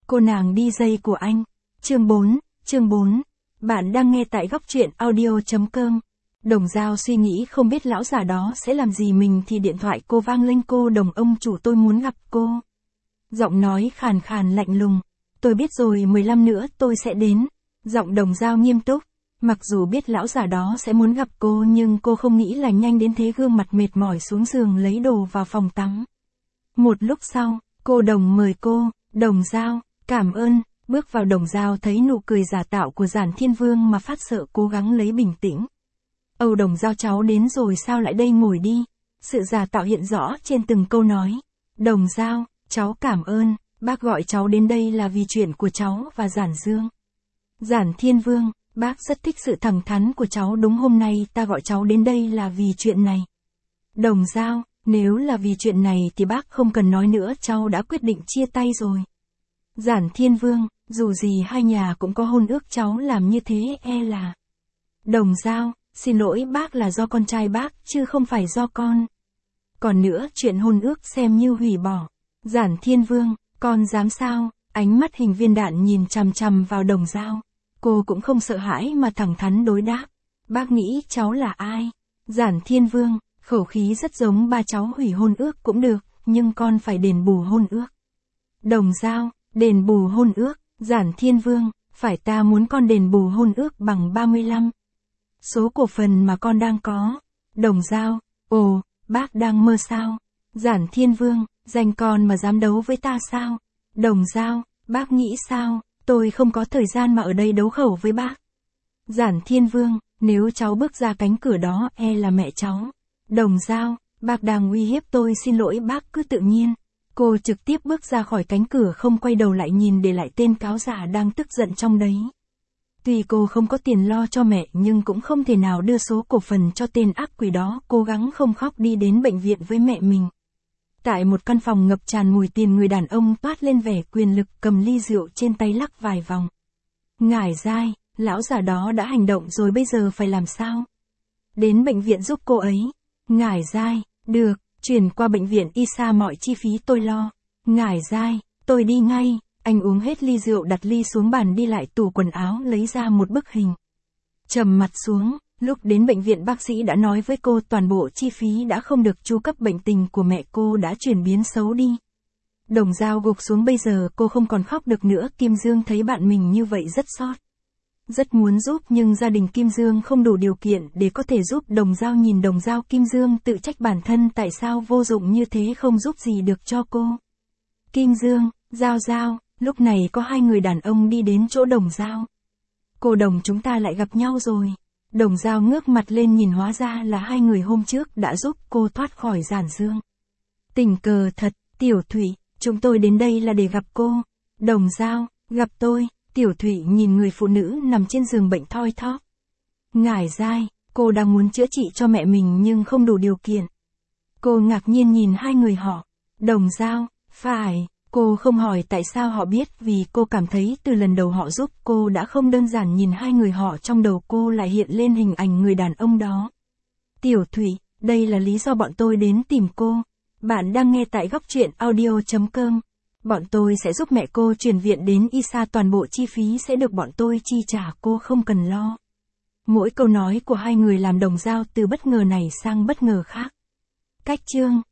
Cô nàng DJ của anh. Chương 4. Bạn đang nghe tại góc truyện audio.com. Đồng Dao suy nghĩ không biết lão già đó sẽ làm gì mình thì điện thoại cô vang lên. Cô Đồng, ông chủ, tôi muốn gặp cô. Giọng nói khàn khàn lạnh lùng. Tôi biết rồi, 15 nữa tôi sẽ đến. Giọng Đồng Dao nghiêm túc. Mặc dù biết lão già đó sẽ muốn gặp cô nhưng cô không nghĩ là nhanh đến thế. Gương mặt mệt mỏi xuống giường lấy đồ vào phòng tắm. Một lúc sau, cô Đồng mời cô. Đồng Dao, cảm ơn. Bước vào, Đồng Dao thấy nụ cười giả tạo của Giản Thiên Vương mà phát sợ, cố gắng lấy bình tĩnh. Âu, Đồng Dao, cháu đến rồi sao, lại đây ngồi đi. Sự giả tạo hiện rõ trên từng câu nói. Đồng Dao, cháu cảm ơn, bác gọi cháu đến đây là vì chuyện của cháu và Giản Dương. Giản Thiên Vương, bác rất thích sự thẳng thắn của cháu, đúng, hôm nay ta gọi cháu đến đây là vì chuyện này. Đồng Dao, nếu là vì chuyện này thì bác không cần nói nữa, cháu đã quyết định chia tay rồi. Giản Thiên Vương, dù gì hai nhà cũng có hôn ước, cháu làm như thế là... Đồng Dao, xin lỗi bác, là do con trai bác chứ không phải do con. Còn nữa, chuyện hôn ước xem như hủy bỏ. Giản Thiên Vương, con dám sao? Ánh mắt hình viên đạn nhìn chằm chằm vào Đồng Dao. Cô cũng không sợ hãi mà thẳng thắn đối đáp. Bác nghĩ cháu là ai? Giản Thiên Vương, khẩu khí rất giống ba cháu, hủy hôn ước cũng được, nhưng con phải đền bù hôn ước. Đồng Dao, đền bù hôn ước. Giản Thiên Vương, phải, ta muốn con đền bù hôn ước bằng 35 số cổ phần mà con đang có. Đồng Dao, ồ, bác đang mơ sao? Giản Thiên Vương, danh con mà dám đấu với ta sao? Đồng Dao, bác nghĩ sao? Tôi không có thời gian mà ở đây đấu khẩu với bác. Giản Thiên Vương, nếu cháu bước ra cánh cửa đó là mẹ cháu. Đồng Dao, bác đang uy hiếp tôi, xin lỗi bác, cứ tự nhiên. Cô trực tiếp bước ra khỏi cánh cửa, không quay đầu lại nhìn, để lại tên cáo giả đang tức giận trong đấy. Tuy cô không có tiền lo cho mẹ nhưng cũng không thể nào đưa số cổ phần cho tên ác quỷ đó. Cố gắng không khóc đi đến bệnh viện với mẹ mình. Tại một căn phòng ngập tràn mùi tiền, người đàn ông toát lên vẻ quyền lực, cầm ly rượu trên tay lắc vài vòng. Ngải dai, lão già đó đã hành động rồi, bây giờ phải làm sao? Đến bệnh viện giúp cô ấy. Ngải dai, được, chuyển qua bệnh viện y sa, mọi chi phí tôi lo. Ngải dai, tôi đi ngay. Anh uống hết ly rượu, đặt ly xuống bàn, đi lại tủ quần áo lấy ra một bức hình. Trầm mặt xuống, lúc đến bệnh viện bác sĩ đã nói với cô toàn bộ chi phí đã không được chu cấp, bệnh tình của mẹ cô đã chuyển biến xấu đi. Đồng Dao gục xuống, bây giờ cô không còn khóc được nữa. Kim Dương thấy bạn mình như vậy rất xót. Rất muốn giúp nhưng gia đình Kim Dương không đủ điều kiện để có thể giúp Đồng Dao. Nhìn Đồng Dao, Kim Dương tự trách bản thân tại sao vô dụng như thế, không giúp gì được cho cô. Kim Dương, Dao. Lúc này có hai người đàn ông đi đến chỗ Đồng Dao. Cô Đồng, chúng ta lại gặp nhau rồi. Đồng Dao ngước mặt lên nhìn, hóa ra là hai người hôm trước đã giúp cô thoát khỏi Giản Dương. Tình cờ thật, Tiểu Thụy, chúng tôi đến đây là để gặp cô. Đồng Dao, gặp tôi. Tiểu Thụy nhìn người phụ nữ nằm trên giường bệnh thoi thóp. Ngải dai, cô đang muốn chữa trị cho mẹ mình nhưng không đủ điều kiện. Cô ngạc nhiên nhìn hai người họ. Đồng Dao, phải. Cô không hỏi tại sao họ biết, vì cô cảm thấy từ lần đầu họ giúp cô đã không đơn giản. Nhìn hai người họ, trong đầu cô lại hiện lên hình ảnh người đàn ông đó. Tiểu Thụy, đây là lý do bọn tôi đến tìm cô. Bạn đang nghe tại góc truyện audio.com. Bọn tôi sẽ giúp mẹ cô chuyển viện đến y sa, toàn bộ chi phí sẽ được bọn tôi chi trả, cô không cần lo. Mỗi câu nói của hai người làm Đồng Dao từ bất ngờ này sang bất ngờ khác. Cách chương